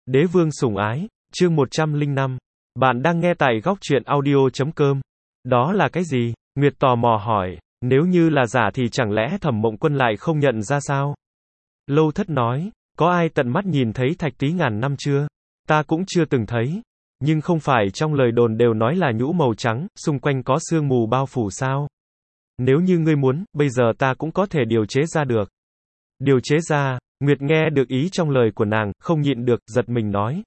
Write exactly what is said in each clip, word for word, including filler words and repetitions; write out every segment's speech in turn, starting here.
Đế vương sủng ái, chương một trăm lẻ năm. Bạn đang nghe tại góc truyện audio chấm com. Đó là cái gì? Nguyệt tò mò hỏi, nếu như là giả thì chẳng lẽ Thẩm Mộng Quân lại không nhận ra sao? Lâu Thất nói, có ai tận mắt nhìn thấy thạch tí ngàn năm chưa? Ta cũng chưa từng thấy. Nhưng không phải trong lời đồn đều nói là nhũ màu trắng, xung quanh có sương mù bao phủ sao? Nếu như ngươi muốn, bây giờ ta cũng có thể điều chế ra được. Điều chế ra? Nguyệt nghe được ý trong lời của nàng, không nhịn được, giật mình nói.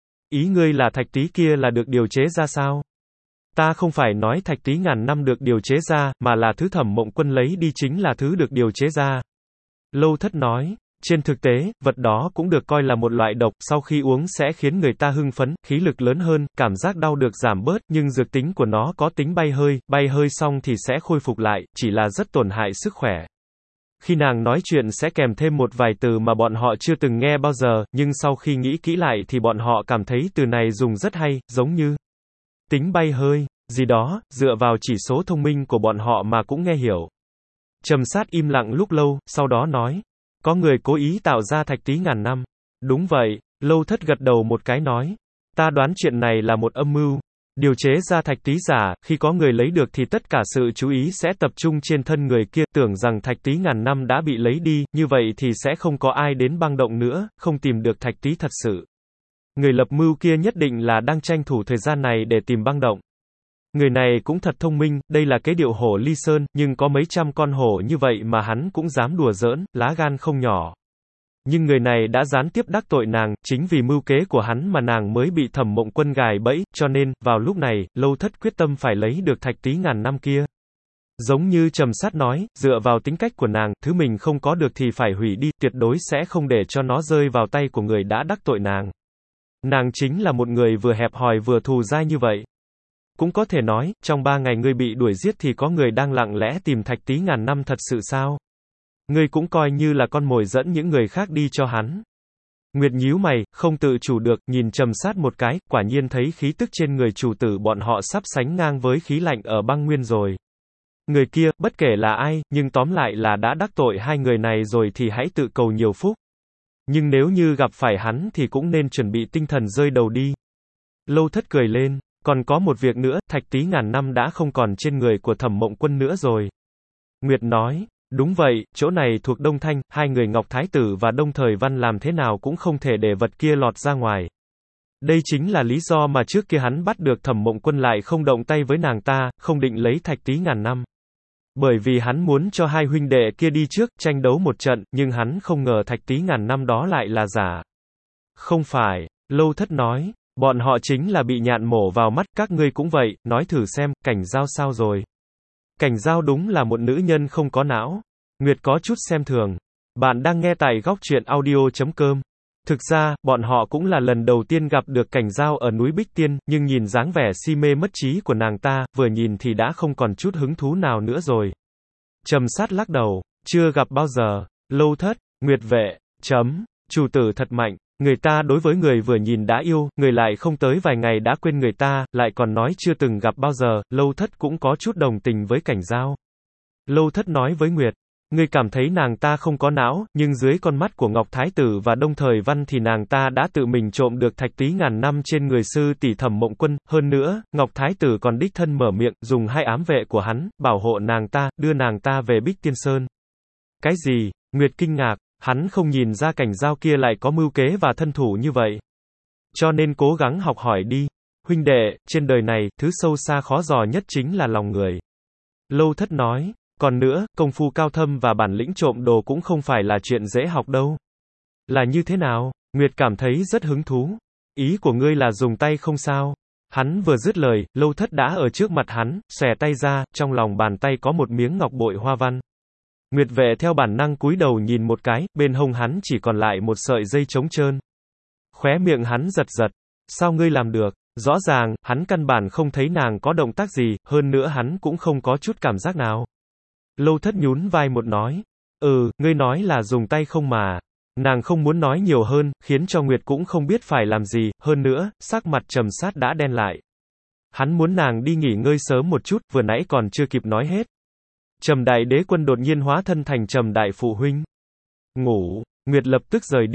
Ý ngươi là thạch tí kia là được điều chế ra sao? Ta không phải nói thạch tí ngàn năm được điều chế ra, mà là thứ Thẩm Mộng Quân lấy đi chính là thứ được điều chế ra. Lâu Thất nói, trên thực tế, vật đó cũng được coi là một loại độc, sau khi uống sẽ khiến người ta hưng phấn, khí lực lớn hơn, cảm giác đau được giảm bớt, nhưng dược tính của nó có tính bay hơi, bay hơi xong thì sẽ khôi phục lại, chỉ là rất tổn hại sức khỏe. Khi nàng nói chuyện sẽ kèm thêm một vài từ mà bọn họ chưa từng nghe bao giờ, nhưng sau khi nghĩ kỹ lại thì bọn họ cảm thấy từ này dùng rất hay, giống như tính bay hơi, gì đó, dựa vào chỉ số thông minh của bọn họ mà cũng nghe hiểu. Trầm Sát im lặng lúc lâu, sau đó nói, có người cố ý tạo ra thạch tí ngàn năm. Đúng vậy, Lâu Thất gật đầu một cái nói, ta đoán chuyện này là một âm mưu. Điều chế ra thạch tí giả, khi có người lấy được thì tất cả sự chú ý sẽ tập trung trên thân người kia, tưởng rằng thạch tí ngàn năm đã bị lấy đi, như vậy thì sẽ không có ai đến băng động nữa, không tìm được thạch tí thật sự. Người lập mưu kia nhất định là đang tranh thủ thời gian này để tìm băng động. Người này cũng thật thông minh, đây là cái điệu hổ ly sơn, nhưng có mấy trăm con hổ như vậy mà hắn cũng dám đùa giỡn, lá gan không nhỏ. Nhưng người này đã gián tiếp đắc tội nàng, chính vì mưu kế của hắn mà nàng mới bị Thẩm Mộng Quân gài bẫy, cho nên, vào lúc này, Lâu Thất quyết tâm phải lấy được thạch tí ngàn năm kia. Giống như Trầm Sát nói, dựa vào tính cách của nàng, thứ mình không có được thì phải hủy đi, tuyệt đối sẽ không để cho nó rơi vào tay của người đã đắc tội nàng. Nàng chính là một người vừa hẹp hòi vừa thù dai như vậy. Cũng có thể nói, trong ba ngày ngươi bị đuổi giết thì có người đang lặng lẽ tìm thạch tí ngàn năm thật sự sao? Ngươi cũng coi như là con mồi dẫn những người khác đi cho hắn. Nguyệt nhíu mày, không tự chủ được, nhìn Trầm Sát một cái, quả nhiên thấy khí tức trên người chủ tử bọn họ sắp sánh ngang với khí lạnh ở băng nguyên rồi. Người kia, bất kể là ai, nhưng tóm lại là đã đắc tội hai người này rồi thì hãy tự cầu nhiều phúc. Nhưng nếu như gặp phải hắn thì cũng nên chuẩn bị tinh thần rơi đầu đi. Lâu Thất cười lên, còn có một việc nữa, thạch tí ngàn năm đã không còn trên người của Thẩm Mộng Quân nữa rồi. Nguyệt nói, đúng vậy, chỗ này thuộc Đông Thanh, hai người Ngọc Thái Tử và Đông Thời Văn làm thế nào cũng không thể để vật kia lọt ra ngoài. Đây chính là lý do mà trước kia hắn bắt được Thẩm Mộng Quân lại không động tay với nàng ta, không định lấy thạch tí ngàn năm. Bởi vì hắn muốn cho hai huynh đệ kia đi trước, tranh đấu một trận, nhưng hắn không ngờ thạch tí ngàn năm đó lại là giả. Không phải, Lâu Thất nói, bọn họ chính là bị nhạn mổ vào mắt, các ngươi cũng vậy, nói thử xem, Cảnh Giao sao rồi? Cảnh Giao đúng là một nữ nhân không có não. Nguyệt có chút xem thường. Bạn đang nghe tại góc truyện audio chấm com. Thực ra, bọn họ cũng là lần đầu tiên gặp được Cảnh Giao ở núi Bích Tiên, nhưng nhìn dáng vẻ si mê mất trí của nàng ta, vừa nhìn thì đã không còn chút hứng thú nào nữa rồi. Trầm Sát lắc đầu, chưa gặp bao giờ. Lâu Thất, Nguyệt vệ, chấm, chủ tử thật mạnh. Người ta đối với người vừa nhìn đã yêu, người lại không tới vài ngày đã quên người ta, lại còn nói chưa từng gặp bao giờ, Lâu Thất cũng có chút đồng tình với Cảnh Giao. Lâu Thất nói với Nguyệt, ngươi cảm thấy nàng ta không có não, nhưng dưới con mắt của Ngọc Thái Tử và Đông Thời Văn thì nàng ta đã tự mình trộm được thạch tí ngàn năm trên người sư tỷ Thẩm Mộng Quân, hơn nữa, Ngọc Thái Tử còn đích thân mở miệng, dùng hai ám vệ của hắn, bảo hộ nàng ta, đưa nàng ta về Bích Tiên Sơn. Cái gì? Nguyệt kinh ngạc. Hắn không nhìn ra Cảnh Giao kia lại có mưu kế và thân thủ như vậy. Cho nên cố gắng học hỏi đi. Huynh đệ, trên đời này, thứ sâu xa khó dò nhất chính là lòng người. Lâu Thất nói, còn nữa, công phu cao thâm và bản lĩnh trộm đồ cũng không phải là chuyện dễ học đâu. Là như thế nào? Nguyệt cảm thấy rất hứng thú. Ý của ngươi là dùng tay không sao? Hắn vừa dứt lời, Lâu Thất đã ở trước mặt hắn, xòe tay ra, trong lòng bàn tay có một miếng ngọc bội hoa văn. Nguyệt vệ theo bản năng cúi đầu nhìn một cái, bên hông hắn chỉ còn lại một sợi dây trống trơn. Khóe miệng hắn giật giật. Sao ngươi làm được? Rõ ràng, hắn căn bản không thấy nàng có động tác gì, hơn nữa hắn cũng không có chút cảm giác nào. Lâu Thất nhún vai một nói. Ừ, ngươi nói là dùng tay không mà. Nàng không muốn nói nhiều hơn, khiến cho Nguyệt cũng không biết phải làm gì, hơn nữa, sắc mặt Trầm Sát đã đen lại. Hắn muốn nàng đi nghỉ ngơi sớm một chút, vừa nãy còn chưa kịp nói hết. Trầm Đại Đế Quân đột nhiên hóa thân thành Trầm Đại Phụ Huynh. Ngủ, Nguyệt lập tức rời đi.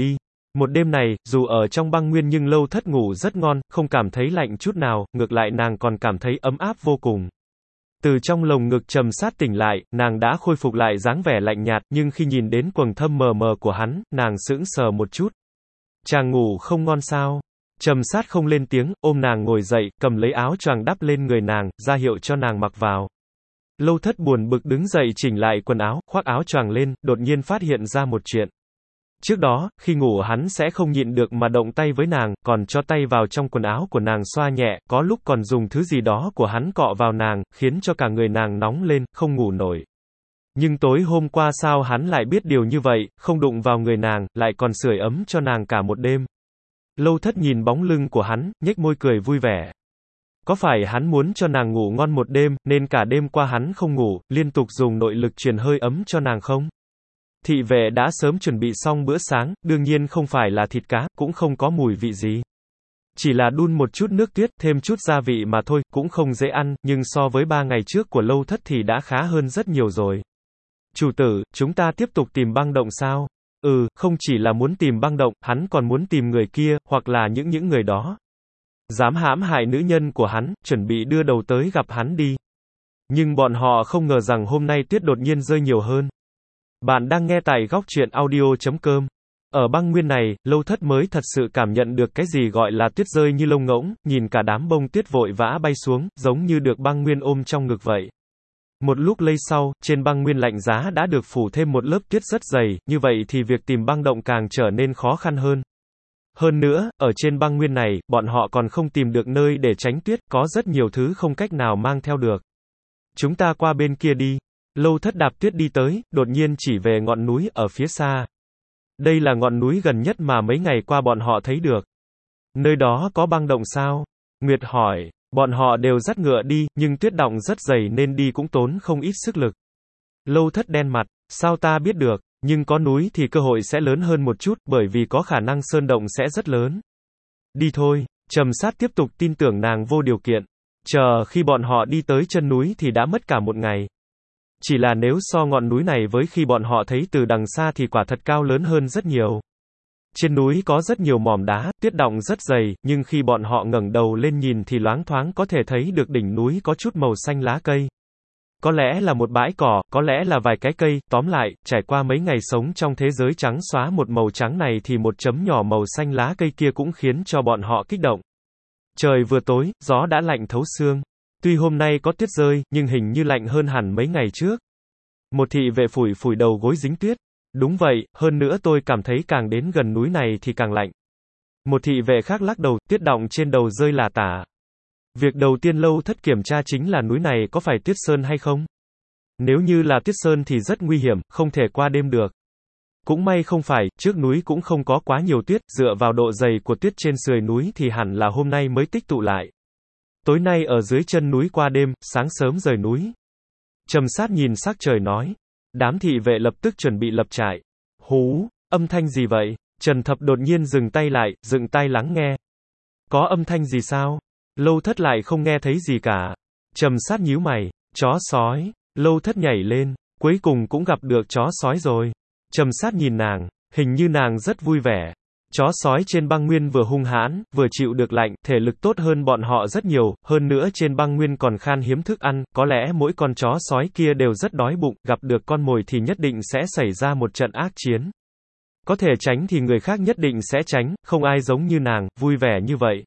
Một đêm này, dù ở trong băng nguyên nhưng Lâu Thất ngủ rất ngon, không cảm thấy lạnh chút nào, ngược lại nàng còn cảm thấy ấm áp vô cùng. Từ trong lồng ngực Trầm Sát tỉnh lại, nàng đã khôi phục lại dáng vẻ lạnh nhạt, nhưng khi nhìn đến quầng thâm mờ mờ của hắn, nàng sững sờ một chút. Chàng ngủ không ngon sao? Trầm Sát không lên tiếng, ôm nàng ngồi dậy, cầm lấy áo choàng đắp lên người nàng, ra hiệu cho nàng mặc vào. Lâu Thất buồn bực đứng dậy chỉnh lại quần áo, khoác áo choàng lên, đột nhiên phát hiện ra một chuyện. Trước đó, khi ngủ hắn sẽ không nhịn được mà động tay với nàng, còn cho tay vào trong quần áo của nàng xoa nhẹ, có lúc còn dùng thứ gì đó của hắn cọ vào nàng, khiến cho cả người nàng nóng lên, không ngủ nổi. Nhưng tối hôm qua sao hắn lại biết điều như vậy, không đụng vào người nàng, lại còn sưởi ấm cho nàng cả một đêm. Lâu Thất nhìn bóng lưng của hắn, nhếch môi cười vui vẻ. Có phải hắn muốn cho nàng ngủ ngon một đêm, nên cả đêm qua hắn không ngủ, liên tục dùng nội lực truyền hơi ấm cho nàng không? Thị vệ đã sớm chuẩn bị xong bữa sáng, đương nhiên không phải là thịt cá, cũng không có mùi vị gì. Chỉ là đun một chút nước tuyết, thêm chút gia vị mà thôi, cũng không dễ ăn, nhưng so với ba ngày trước của Lâu Thất thì đã khá hơn rất nhiều rồi. Chủ tử, chúng ta tiếp tục tìm băng động sao? Ừ, không chỉ là muốn tìm băng động, hắn còn muốn tìm người kia, hoặc là những những người đó. Dám hãm hại nữ nhân của hắn, chuẩn bị đưa đầu tới gặp hắn đi. Nhưng bọn họ không ngờ rằng hôm nay tuyết đột nhiên rơi nhiều hơn. Bạn đang nghe tại góc truyện audio chấm com. Ở băng nguyên này, Lâu Thất mới thật sự cảm nhận được cái gì gọi là tuyết rơi như lông ngỗng, nhìn cả đám bông tuyết vội vã bay xuống, giống như được băng nguyên ôm trong ngực vậy. Một lúc lây sau, trên băng nguyên lạnh giá đã được phủ thêm một lớp tuyết rất dày, như vậy thì việc tìm băng động càng trở nên khó khăn hơn. Hơn nữa, ở trên băng nguyên này, bọn họ còn không tìm được nơi để tránh tuyết, có rất nhiều thứ không cách nào mang theo được. Chúng ta qua bên kia đi. Lâu Thất đạp tuyết đi tới, đột nhiên chỉ về ngọn núi ở phía xa. Đây là ngọn núi gần nhất mà mấy ngày qua bọn họ thấy được. Nơi đó có băng động sao? Nguyệt hỏi. Bọn họ đều dắt ngựa đi, nhưng tuyết đọng rất dày nên đi cũng tốn không ít sức lực. Lâu Thất đen mặt. Sao ta biết được? Nhưng có núi thì cơ hội sẽ lớn hơn một chút, bởi vì có khả năng sơn động sẽ rất lớn. Đi thôi. Trầm Sát tiếp tục tin tưởng nàng vô điều kiện. Chờ khi bọn họ đi tới chân núi thì đã mất cả một ngày. Chỉ là nếu so ngọn núi này với khi bọn họ thấy từ đằng xa thì quả thật cao lớn hơn rất nhiều. Trên núi có rất nhiều mỏm đá, tuyết đọng rất dày, nhưng khi bọn họ ngẩng đầu lên nhìn thì loáng thoáng có thể thấy được đỉnh núi có chút màu xanh lá cây. Có lẽ là một bãi cỏ, có lẽ là vài cái cây, tóm lại, trải qua mấy ngày sống trong thế giới trắng xóa một màu trắng này thì một chấm nhỏ màu xanh lá cây kia cũng khiến cho bọn họ kích động. Trời vừa tối, gió đã lạnh thấu xương. Tuy hôm nay có tuyết rơi, nhưng hình như lạnh hơn hẳn mấy ngày trước. Một thị vệ phủi phủi đầu gối dính tuyết. Đúng vậy, hơn nữa tôi cảm thấy càng đến gần núi này thì càng lạnh. Một thị vệ khác lắc đầu, tuyết đọng trên đầu rơi lả tả. Việc đầu tiên Lâu Thất kiểm tra chính là núi này có phải tuyết sơn hay không? Nếu như là tuyết sơn thì rất nguy hiểm, không thể qua đêm được. Cũng may không phải, trước núi cũng không có quá nhiều tuyết, dựa vào độ dày của tuyết trên sườn núi thì hẳn là hôm nay mới tích tụ lại. Tối nay ở dưới chân núi qua đêm, sáng sớm rời núi. Trầm Sát nhìn sắc trời nói. Đám thị vệ lập tức chuẩn bị lập trại. Hú, âm thanh gì vậy? Trần Thập đột nhiên dừng tay lại, dựng tai lắng nghe. Có âm thanh gì sao? Lâu Thất lại không nghe thấy gì cả. Trầm Sát nhíu mày. Chó sói. Lâu Thất nhảy lên. Cuối cùng cũng gặp được chó sói rồi. Trầm Sát nhìn nàng. Hình như nàng rất vui vẻ. Chó sói trên băng nguyên vừa hung hãn, vừa chịu được lạnh, thể lực tốt hơn bọn họ rất nhiều, hơn nữa trên băng nguyên còn khan hiếm thức ăn, có lẽ mỗi con chó sói kia đều rất đói bụng, gặp được con mồi thì nhất định sẽ xảy ra một trận ác chiến. Có thể tránh thì người khác nhất định sẽ tránh, không ai giống như nàng, vui vẻ như vậy.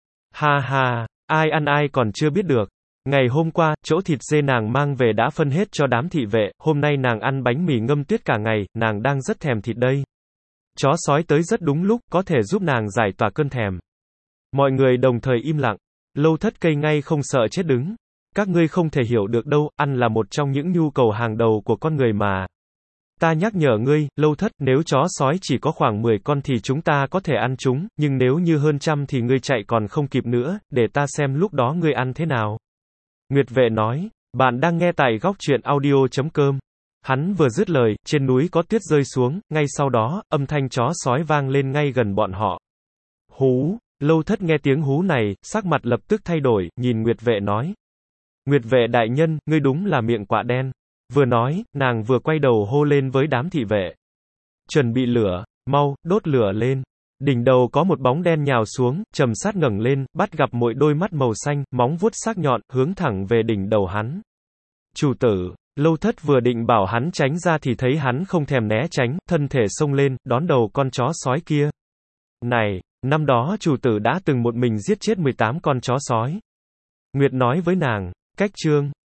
Ha ha, ai ăn ai còn chưa biết được. Ngày hôm qua, chỗ thịt dê nàng mang về đã phân hết cho đám thị vệ, hôm nay nàng ăn bánh mì ngâm tuyết cả ngày, nàng đang rất thèm thịt đây. Chó sói tới rất đúng lúc, có thể giúp nàng giải tỏa cơn thèm. Mọi người đồng thời im lặng. Lâu Thất cây ngay không sợ chết đứng. Các ngươi không thể hiểu được đâu, ăn là một trong những nhu cầu hàng đầu của con người mà. Ta nhắc nhở ngươi, Lâu Thất, nếu chó sói chỉ có khoảng mười con thì chúng ta có thể ăn chúng, nhưng nếu như hơn trăm thì ngươi chạy còn không kịp nữa, để ta xem lúc đó ngươi ăn thế nào. Nguyệt Vệ nói, bạn đang nghe tại góc truyện audio chấm com. Hắn vừa dứt lời, trên núi có tuyết rơi xuống, ngay sau đó, âm thanh chó sói vang lên ngay gần bọn họ. Hú, Lâu Thất nghe tiếng hú này, sắc mặt lập tức thay đổi, nhìn Nguyệt Vệ nói. Nguyệt Vệ đại nhân, ngươi đúng là miệng quạ đen. Vừa nói, nàng vừa quay đầu hô lên với đám thị vệ. Chuẩn bị lửa, mau, đốt lửa lên. Đỉnh đầu có một bóng đen nhào xuống, trầm sát ngẩng lên, bắt gặp một đôi mắt màu xanh, móng vuốt sắc nhọn, hướng thẳng về đỉnh đầu hắn. Chủ tử, Lâu Thất vừa định bảo hắn tránh ra thì thấy hắn không thèm né tránh, thân thể xông lên, đón đầu con chó sói kia. Này, năm đó chủ tử đã từng một mình giết chết mười tám con chó sói. Nguyệt nói với nàng, cách chương